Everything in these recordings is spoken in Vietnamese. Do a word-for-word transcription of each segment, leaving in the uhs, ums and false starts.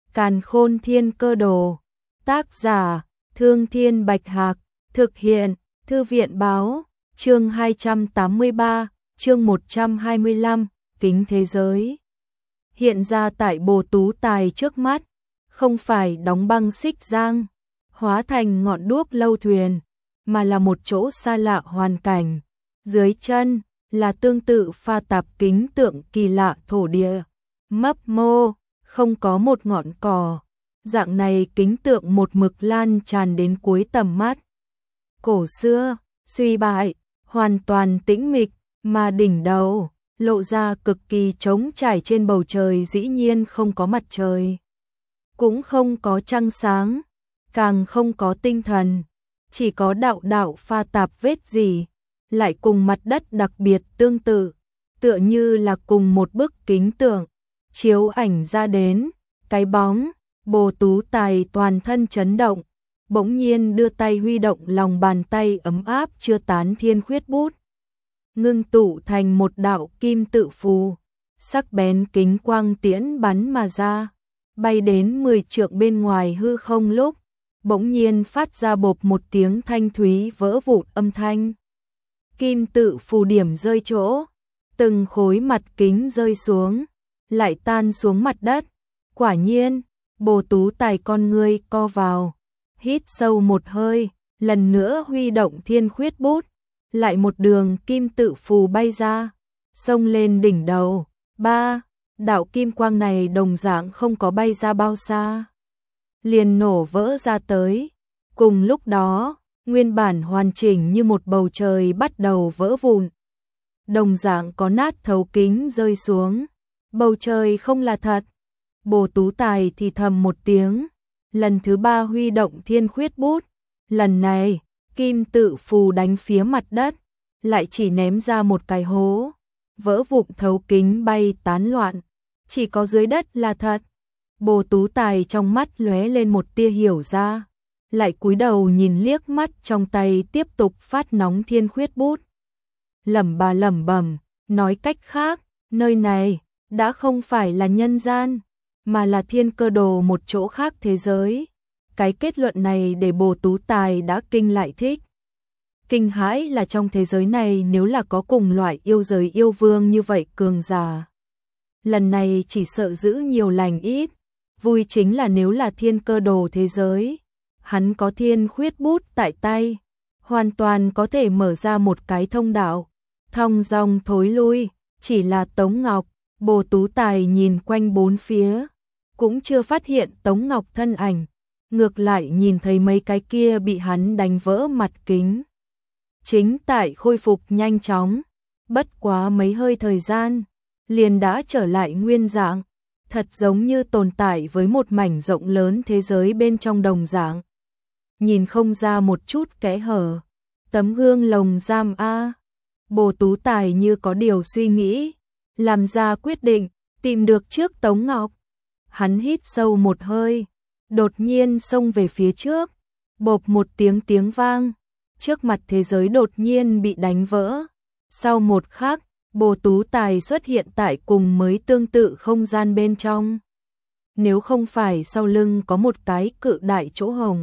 Càn Khôn Thiên Cơ Đồ. Tác giả: Thương Thiên Bạch Hạc. Thực hiện: Thư viện Báo. Chương hai trăm tám mươi ba, chương một trăm hai mươi lăm, kính thế giới. Hiện ra tại Bồ Tú Tài trước mắt, không phải đóng băng xích giang, hóa thành ngọn đuốc lâu thuyền, mà là một chỗ xa lạ hoàn cảnh. Dưới chân là tương tự pha tạp kính tượng kỳ lạ thổ địa, mấp mô, không có một ngọn cỏ. Dạng này kính tượng một mực lan tràn đến cuối tầm mắt. Cổ xưa, suy bại, hoàn toàn tĩnh mịch, mà đỉnh đầu lộ ra cực kỳ trống trải. Trên bầu trời dĩ nhiên không có mặt trời, cũng không có trăng sáng, càng không có tinh thần, chỉ có đạo đạo pha tạp vết gì, lại cùng mặt đất đặc biệt tương tự, tựa như là cùng một bức kính tượng chiếu ảnh ra đến. Cái bóng Bồ Tú Tài toàn thân chấn động, bỗng nhiên đưa tay huy động lòng bàn tay ấm áp chưa tán thiên khuyết bút, ngưng tụ thành một đạo kim tự phù, sắc bén kính quang tiễn bắn mà ra, bay đến mười trượng bên ngoài hư không lúc, bỗng nhiên phát ra bộp một tiếng thanh thúy vỡ vụn âm thanh. Kim tự phù điểm rơi chỗ, từng khối mặt kính rơi xuống, lại tan xuống mặt đất. Quả nhiên, Bồ Tú Tài con ngươi co vào, hít sâu một hơi, lần nữa huy động thiên khuyết bút, lại một đường kim tự phù bay ra, xông lên đỉnh đầu. Ba, đạo kim quang này đồng dạng không có bay ra bao xa, liền nổ vỡ ra tới. Cùng lúc đó, nguyên bản hoàn chỉnh như một bầu trời bắt đầu vỡ vụn, đồng dạng có nát thấu kính rơi xuống. Bầu trời không là thật. Bồ Tú Tài thì thầm một tiếng, lần thứ ba huy động thiên khuyết bút, lần này kim tự phù đánh phía mặt đất, lại chỉ ném ra một cái hố, vỡ vụn thấu kính bay tán loạn, chỉ có dưới đất là thật. Bồ Tú Tài trong mắt lóe lên một tia hiểu ra, lại cúi đầu nhìn liếc mắt trong tay tiếp tục phát nóng thiên khuyết bút, lẩm bà lẩm bẩm, nói cách khác, nơi này đã không phải là nhân gian, mà là thiên cơ đồ, một chỗ khác thế giới. Cái kết luận này để Bồ Tú Tài đã kinh lại thích. Kinh hãi là trong thế giới này nếu là có cùng loại yêu giới yêu vương như vậy cường giả, lần này chỉ sợ giữ nhiều lành ít. Vui chính là nếu là thiên cơ đồ thế giới, hắn có thiên khuyết bút tại tay, hoàn toàn có thể mở ra một cái thông đạo, thong dong thối lui. Chỉ là Tống Ngọc, Bồ Tú Tài nhìn quanh bốn phía, cũng chưa phát hiện Tống Ngọc thân ảnh, ngược lại nhìn thấy mấy cái kia bị hắn đánh vỡ mặt kính, chính tại khôi phục nhanh chóng, bất quá mấy hơi thời gian, liền đã trở lại nguyên dạng, thật giống như tồn tại với một mảnh rộng lớn thế giới bên trong đồng dạng, nhìn không ra một chút kẽ hở. Tấm gương lồng giam a. Bồ Tú Tài như có điều suy nghĩ, làm ra quyết định, tìm được trước Tống Ngọc. Hắn hít sâu một hơi, đột nhiên xông về phía trước, bộp một tiếng tiếng vang, trước mặt thế giới đột nhiên bị đánh vỡ. Sau một khắc, Bồ Tú Tài xuất hiện tại cùng mới tương tự không gian bên trong. Nếu không phải sau lưng có một cái cự đại chỗ hồng,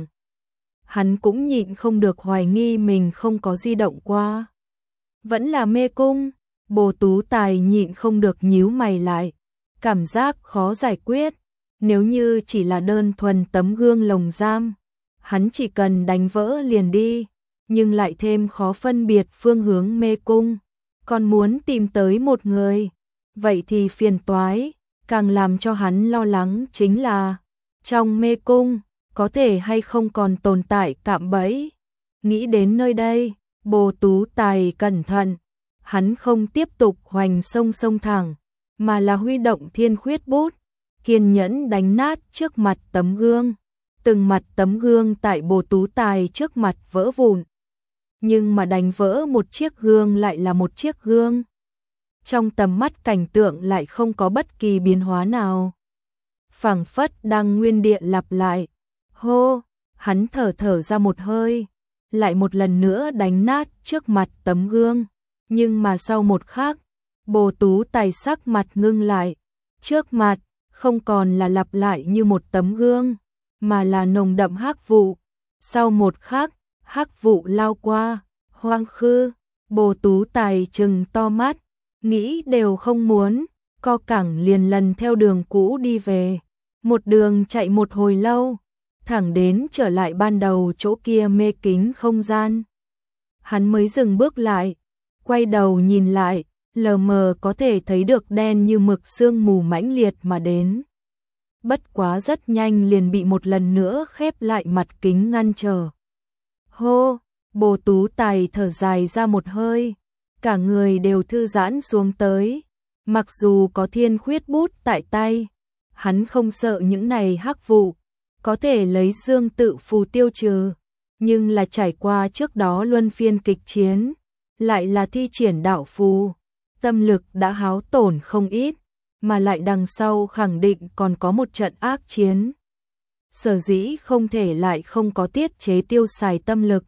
hắn cũng nhịn không được hoài nghi mình không có di động qua. Vẫn là mê cung. Bồ Tú Tài nhịn không được nhíu mày lại, cảm giác khó giải quyết. Nếu như chỉ là đơn thuần tấm gương lồng giam, hắn chỉ cần đánh vỡ liền đi, nhưng lại thêm khó phân biệt phương hướng mê cung, còn muốn tìm tới một người, vậy thì phiền toái. Càng làm cho hắn lo lắng chính là trong mê cung có thể hay không còn tồn tại cạm bẫy. Nghĩ đến nơi đây, Bồ Tú Tài cẩn thận, hắn không tiếp tục hoành sông sông thẳng, mà là huy động thiên khuyết bút, kiên nhẫn đánh nát trước mặt tấm gương. Từng mặt tấm gương tại Bồ Tú Tài trước mặt vỡ vụn, nhưng mà đánh vỡ một chiếc gương lại là một chiếc gương. Trong tầm mắt cảnh tượng lại không có bất kỳ biến hóa nào, phảng phất đang nguyên địa lặp lại. Hô, hắn thở thở ra một hơi, lại một lần nữa đánh nát trước mặt tấm gương, nhưng mà sau một khắc, Bồ Tú Tài sắc mặt ngưng lại, trước mặt không còn là lặp lại như một tấm gương, mà là nồng đậm hắc vụ. Sau một khắc, hắc vụ lao qua, hoang khư, Bồ Tú Tài trừng to mắt, nghĩ đều không muốn, co cẳng liền lần theo đường cũ đi về. Một đường chạy một hồi lâu, thẳng đến trở lại ban đầu chỗ kia mê kính không gian. Hắn mới dừng bước lại, quay đầu nhìn lại, lờ mờ có thể thấy được đen như mực sương mù mãnh liệt mà đến. Bất quá rất nhanh liền bị một lần nữa khép lại mặt kính ngăn trở. Hô, Bồ Tú Tài thở dài ra một hơi, cả người đều thư giãn xuống tới. Mặc dù có thiên khuyết bút tại tay, hắn không sợ những này hắc vụ, có thể lấy dương tự phù tiêu trừ, nhưng là trải qua trước đó luân phiên kịch chiến, lại là thi triển đạo phù, tâm lực đã hao tổn không ít, mà lại đằng sau khẳng định còn có một trận ác chiến. Sở dĩ không thể lại không có tiết chế tiêu xài tâm lực.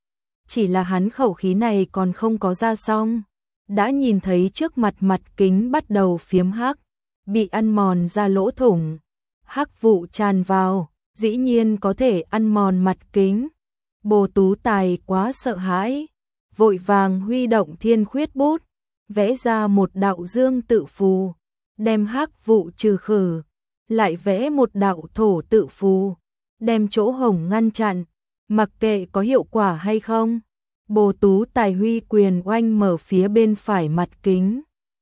Chỉ là hắn khẩu khí này còn không có ra xong, đã nhìn thấy trước mặt mặt kính bắt đầu phiếm hắc, bị ăn mòn ra lỗ thủng, hắc vụ tràn vào, dĩ nhiên có thể ăn mòn mặt kính. Bồ Tú Tài quá sợ hãi, vội vàng huy động thiên khuyết bút, vẽ ra một đạo dương tự phù, đem hắc vụ trừ khử, lại vẽ một đạo thổ tự phù, đem chỗ hổng ngăn chặn, mặc kệ có hiệu quả hay không. Bồ Tú Tài huy quyền oanh mở phía bên phải mặt kính,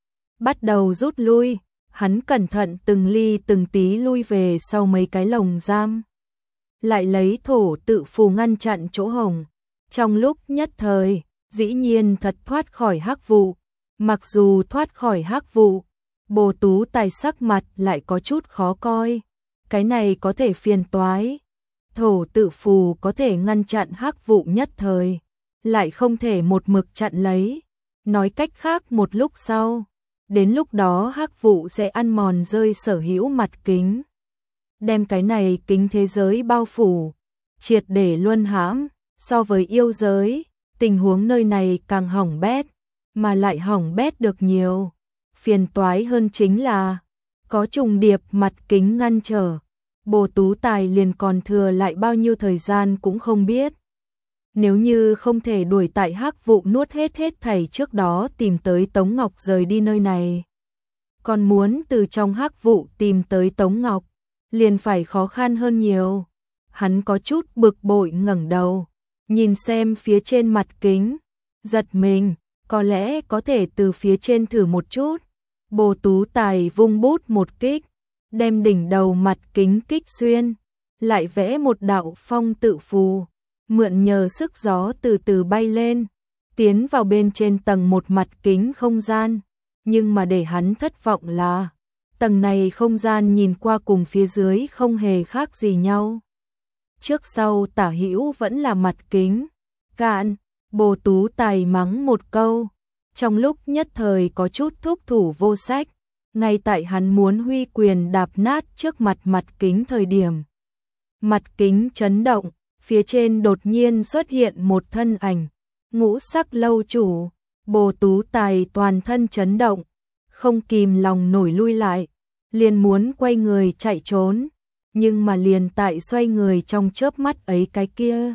bắt đầu rút lui, hắn cẩn thận từng ly từng tí lui về sau mấy cái lồng giam, lại lấy thổ tự phù ngăn chặn chỗ hổng. Trong lúc nhất thời, dĩ nhiên thật thoát khỏi hắc vụ. Mặc dù thoát khỏi hắc vụ, Bồ Tú Tài sắc mặt lại có chút khó coi. Cái này có thể phiền toái. Thổ tự phù có thể ngăn chặn hắc vụ nhất thời, lại không thể một mực chặn lấy. Nói cách khác một lúc sau, đến lúc đó hắc vụ sẽ ăn mòn rơi sở hữu mặt kính, đem cái này kính thế giới bao phủ, triệt để luân hãm. So với yêu giới, tình huống nơi này càng hỏng bét, mà lại hỏng bét được nhiều. Phiền toái hơn chính là có trùng điệp mặt kính ngăn trở, Bồ Tú Tài liền còn thừa lại bao nhiêu thời gian cũng không biết. Nếu như không thể đuổi tại hắc vụ nuốt hết hết thảy trước đó tìm tới Tống Ngọc rời đi nơi này, còn muốn từ trong hắc vụ tìm tới Tống Ngọc, liền phải khó khăn hơn nhiều. Hắn có chút bực bội ngẩng đầu, nhìn xem phía trên mặt kính, giật mình, có lẽ có thể từ phía trên thử một chút. Bồ Tú Tài vung bút một kích, đem đỉnh đầu mặt kính kích xuyên, lại vẽ một đạo phong tự phù, mượn nhờ sức gió từ từ bay lên, tiến vào bên trên tầng một mặt kính không gian. Nhưng mà để hắn thất vọng là, tầng này không gian nhìn qua cùng phía dưới không hề khác gì nhau. Trước sau tả hữu vẫn là mặt kính. Cạn, Bồ Tú Tài mắng một câu, trong lúc nhất thời có chút thúc thủ vô sách. Ngay tại hắn muốn huy quyền đạp nát trước mặt mặt kính thời điểm, mặt kính chấn động, phía trên đột nhiên xuất hiện một thân ảnh, ngũ sắc lâu chủ. Bồ Tú Tài toàn thân chấn động, không kìm lòng nổi lui lại, liền muốn quay người chạy trốn, nhưng mà liền tại xoay người trong chớp mắt ấy cái kia,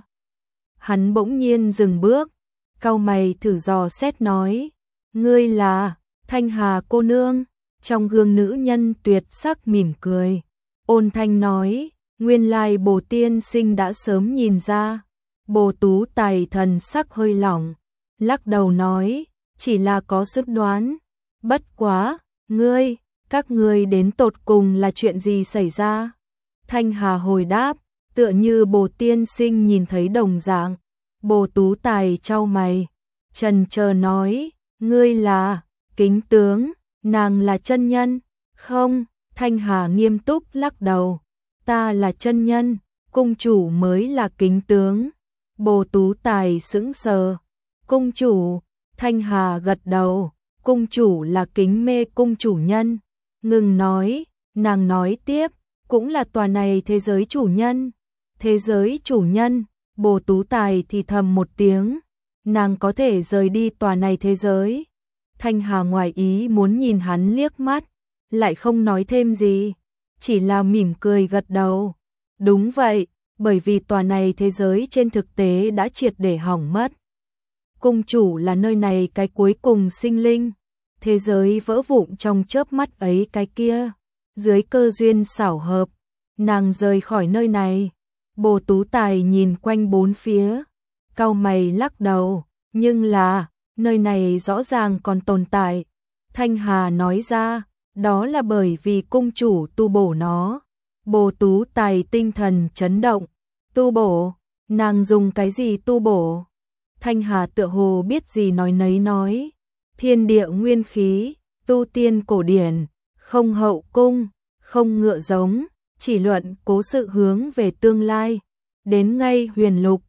hắn bỗng nhiên dừng bước, cau mày thử dò xét nói: "Ngươi là Thanh Hà cô nương?" Trong gương nữ nhân tuyệt sắc mỉm cười, ôn thanh nói: "Nguyên lai Bồ tiên sinh đã sớm nhìn ra." Bồ Tú Tài thần sắc hơi lỏng, lắc đầu nói: "Chỉ là có suy đoán, bất quá, ngươi, các ngươi đến tột cùng là chuyện gì xảy ra?" Thanh Hà hồi đáp, tựa như Bồ tiên sinh nhìn thấy đồng dạng. Bồ Tú Tài chau mày, chần chờ nói: "Ngươi là Kính tướng, nàng là chân nhân?" "Không." Thanh Hà nghiêm túc lắc đầu, "Ta là chân nhân, cung chủ mới là Kính tướng." Bồ Tú Tài sững sờ, "Cung chủ?" Thanh Hà gật đầu, "Cung chủ là Kính Mê cung chủ nhân." Ngừng nói, nàng nói tiếp, "Cũng là tòa này thế giới chủ nhân." "Thế giới chủ nhân?" Bồ Tú Tài thì thầm một tiếng, "Nàng có thể rời đi tòa này thế giới?" Thanh Hà ngoài ý muốn nhìn hắn liếc mắt, lại không nói thêm gì. chỉ là mỉm cười gật đầu. Đúng vậy, bởi vì tòa này thế giới trên thực tế đã triệt để hỏng mất. Cung chủ là nơi này cái cuối cùng sinh linh, thế giới vỡ vụn trong chớp mắt ấy cái kia. Dưới cơ duyên xảo hợp, nàng rời khỏi nơi này. Bồ Tú Tài nhìn quanh bốn phía, cau mày lắc đầu, nhưng là, nơi này rõ ràng còn tồn tại. Thanh Hà nói ra, đó là bởi vì cung chủ tu bổ nó. Bồ Tú Tài tinh thần chấn động, tu bổ, nàng dùng cái gì tu bổ? Thanh Hà tựa hồ biết gì nói nấy nói, thiên địa nguyên khí, tu tiên cổ điển, không hậu cung, không ngựa giống, chỉ luận cố sự hướng về tương lai. Đến ngay huyền lục,